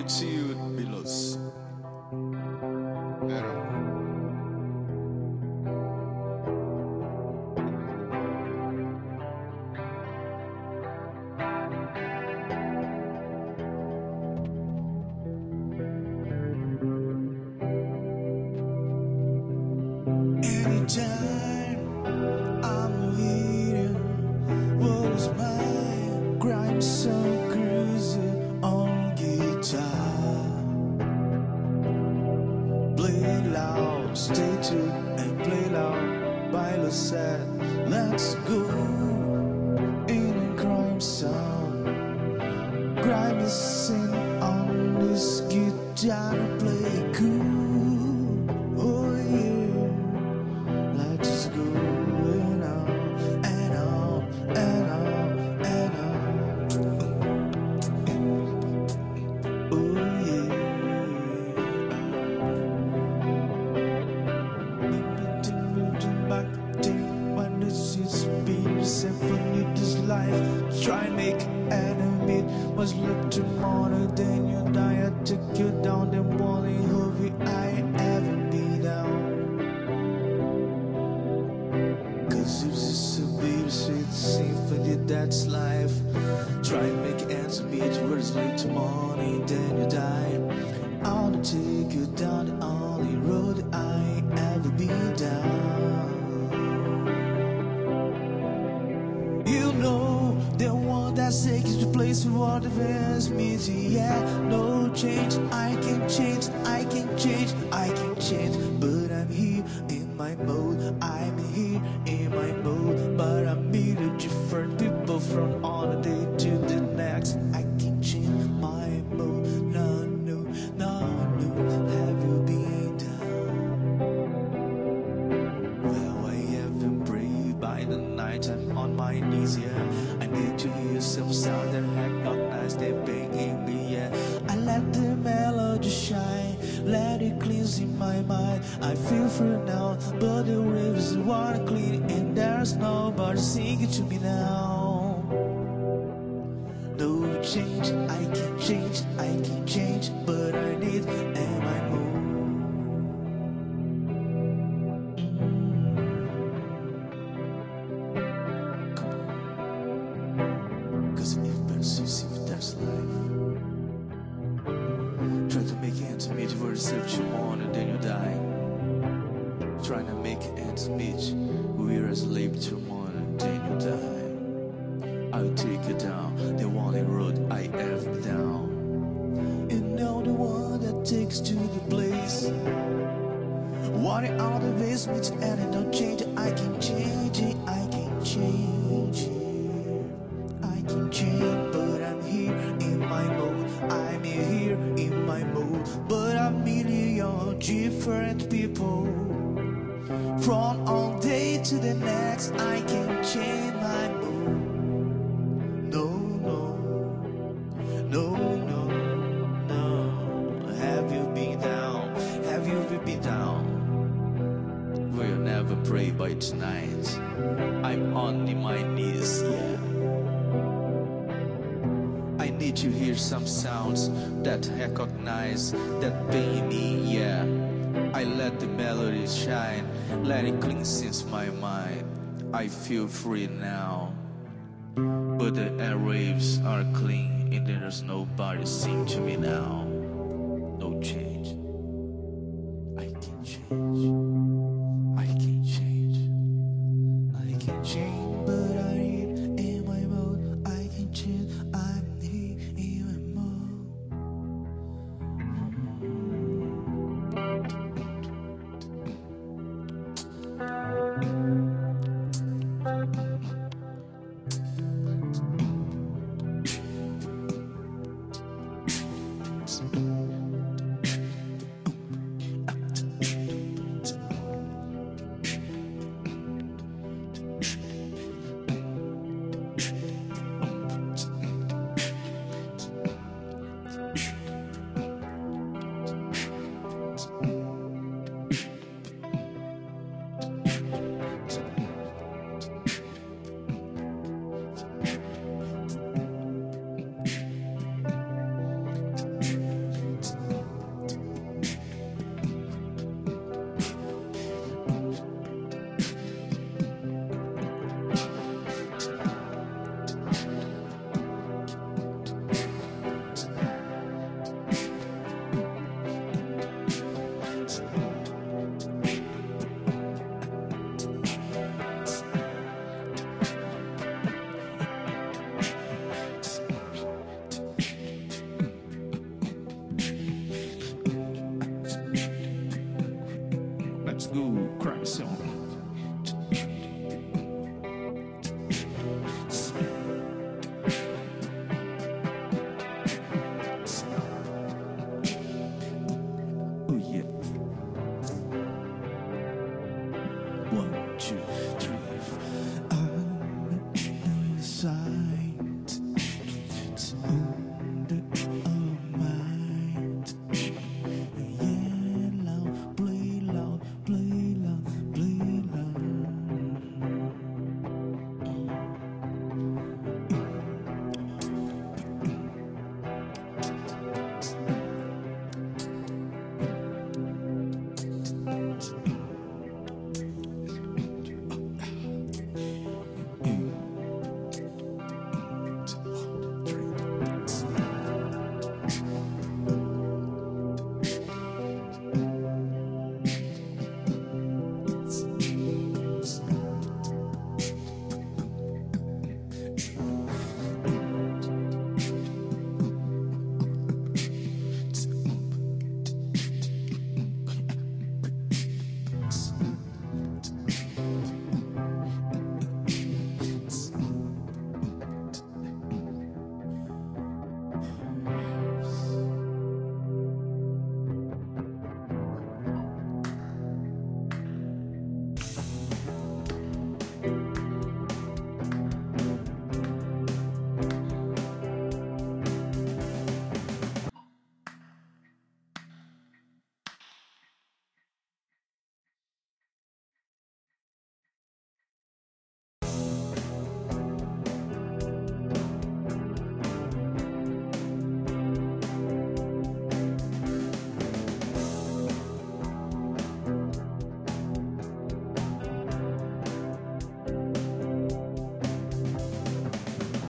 to you, Milos. Pero, anytime I'm with you, what is my grime song cruising on guitar? Play loud, stay tuned and play loud. Baila sad, let's go in a grime song. Grime is sing on this guitar, play cool. Oh yeah. Let's just go and on and on and on and on. Oh yeah. Back to when this is being symphony this life. Try and make enemy was look tomorrow, then you die. I took you down the morning, hope I ever be down. Cause if this a bittersweet symphony, that's life. Try and make ends meet, words late to morning, then you die. I wanna take you down the only road I ever be down. You know, the one that's taking the place of all the best meets. Yeah, no change, I can change, I can change, I can change. But I'm here in my mode, I'm here in my mode. But I'm meeting different people from one day to the next. I can change my mode, no, no, no, no. Have you been down? Well, I haven't prayed by the night, I'm on my knees, yeah. I need to hear some sound that recognize they begging me, yeah. I let the melody shine, let it cleanse in my mind. I feel free now, but the rivers water clean, and there's nobody singing to me now. No change, I can change, I can change, but I need am I move. Cause if persists, if that's life, try to make ends meet for the search you want and then you die. Trying to make ends meet, we're a slave to one and then you die. I'll take you down the only road I ever been down. You know the one that takes to the place. Water out the basement and I don't change it. I can change it, I can change it. I can change, but I'm here in my mode. I'm here in my mode, but I'm million different people. From one day to the next, I can change my mood. No, no, no, no, no. Have you been down? Have you been down? We'll never pray by tonight. I'm on my knees, yeah. I need to hear some sounds that recognize that pain me, yeah. I let the melody shine, let it clean since my mind. I feel free now, but the airwaves are clean and there's nobody sing to me now. No change, I can change, I can change, I can change, but I need in my mode. I can change, I'm here in my mode. 2, 3, 4. I'm inside.